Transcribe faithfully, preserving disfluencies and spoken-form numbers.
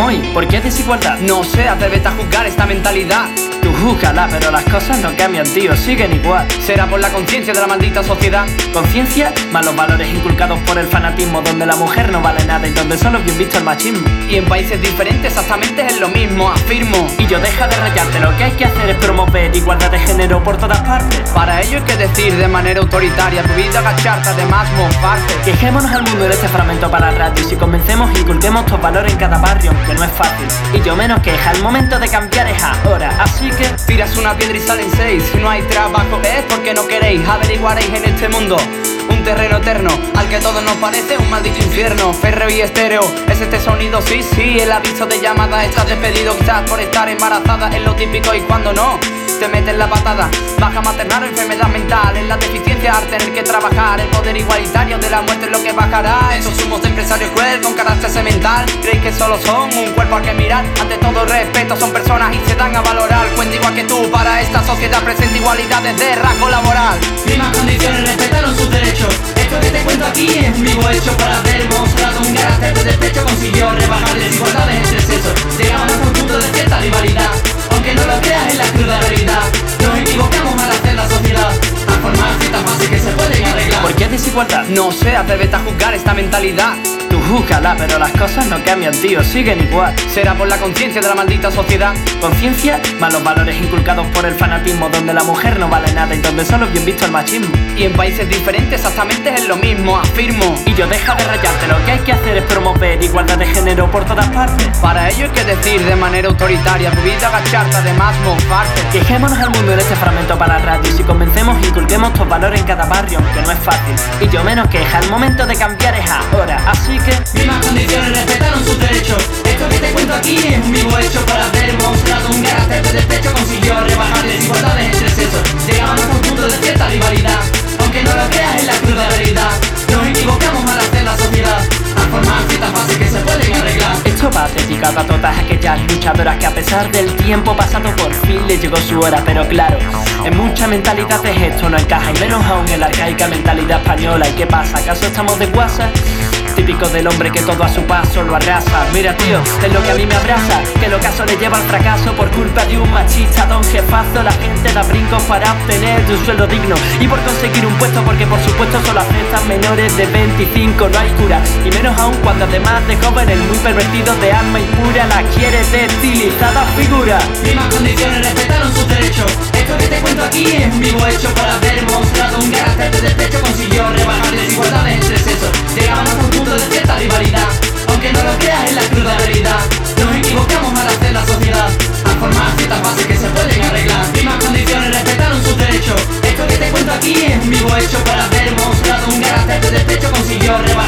como hoy. ¿Por qué desigualdad? No sé, atrévete a juzgar esta mentalidad. Tú júzgala, pero las cosas no cambian, tío, siguen igual. Será por la conciencia de la maldita sociedad. Conciencia, más los valores inculcados por el fanatismo, donde la mujer no vale nada y donde solo es bien visto el machismo. Y en países diferentes exactamente es lo mismo, afirmo. Y yo deja de rayarte, lo que hay que hacer es promover igualdad de género por todas partes. Para ello hay que decir de manera autoritaria, tu vida agacharte, además mofarte. Quejémonos al mundo de este fragmento para el radio. Y si convencemos, inculquemos estos valores en cada barrio, aunque no es fácil. Y yo menos queja, el momento de cambiar es ahora. Así que tiras una piedra y salen seis. Si no hay trabajo es porque no queréis. Averiguaréis en este mundo un terreno eterno al que todo nos parece un maldito infierno. Férreo y estéreo, es este sonido, sí, sí. El aviso de llamada, estás despedido. Quizás por estar embarazada es lo típico y cuando no te meten la patada. Baja maternal o enfermedad mental, es la deficiencia al tener que trabajar. El poder igualitario de la muerte es lo que bajará. Esos humos de empresarios cruel con carácter semental. Creéis que solo son un cuerpo al que mirar. Ante todo respeto son personas y se dan a valorar. Cuenta igual que tú, para esta sociedad presenta igualdades de rasgo laboral. Mismas condiciones, respetaron sus derechos. Esto que te cuento aquí es un vivo hecho. Para haber mostrado un carácter de despecho consiguió rebajar desigualdades entre sexos. Llegamos a un punto de cierta rivalidad. Aunque no lo creas, es la cruda realidad. Nos equivocamos al hacer la sociedad, a formar ciertas bases que se pueden arreglar. ¿Por qué desigualdad? No sé, atrévete a juzgar esta mentalidad. Tú júzgala, pero las cosas no cambian, tío, siguen igual. Será por la conciencia de la maldita sociedad. Conciencia, más los valores inculcados por el fanatismo, donde la mujer no vale nada y donde solo es bien visto el machismo. Y en países diferentes exactamente es lo mismo, afirmo. Y yo deja de rayarte, lo que hay que hacer es promover igualdad de género por todas partes. Para ello hay que decir de manera autoritaria, tu vida agacharte, además mofarte. Quejémonos al mundo de este fragmento para la radio. Y si convencemos, inculquemos estos valores en cada barrio, aunque no es fácil. Y yo menos queja, el momento de cambiar es ahora. Así que mismas condiciones, respetaron sus derechos. Esto que te cuento aquí es un vivo hecho. Para haber mostrado un carácter de despecho consiguió rebajar desigualdades entre sexos. Llegamos a un punto de cierta rivalidad. Aunque no lo creas, es la cruda realidad. Nos equivocamos al hacer la sociedad, a formar ciertas bases que se pueden arreglar. Esto va dedicado a todas aquellas luchadoras que a pesar del tiempo pasado por fin les llegó su hora. Pero claro, en muchas mentalidades esto no encaja, y menos aún en la arcaica mentalidad española. ¿Y qué pasa? ¿Acaso estamos de guasa? Típico del hombre que todo a su paso lo arrasa. Mira tío, es lo que a mí me abraza, que el ocaso le lleva al fracaso por culpa de un machista don jefazo. La gente da brincos para obtener un sueldo digno y por conseguir un puesto, porque por supuesto solo aceptan menores de veinticinco. No hay cura, y menos aún cuando además de joven el muy pervertido de alma impura la quiere de estilizada figura. Mismas condiciones, respetaron sus derechos. Esto que te cuento aquí es un vivo hecho. Para haber mostrado un carácter de despecho consiguió rebajar desigualdades entre sexos. Llegamos a un punto de cierta rivalidad. Aunque no lo creas, es la cruda realidad. Nos equivocamos al hacer la sociedad, a formar ciertas bases que se pueden arreglar. Mismas condiciones, respetaron sus derechos. Esto que te cuento aquí es un vivo hecho. Para haber mostrado un carácter de despecho consiguió rebajar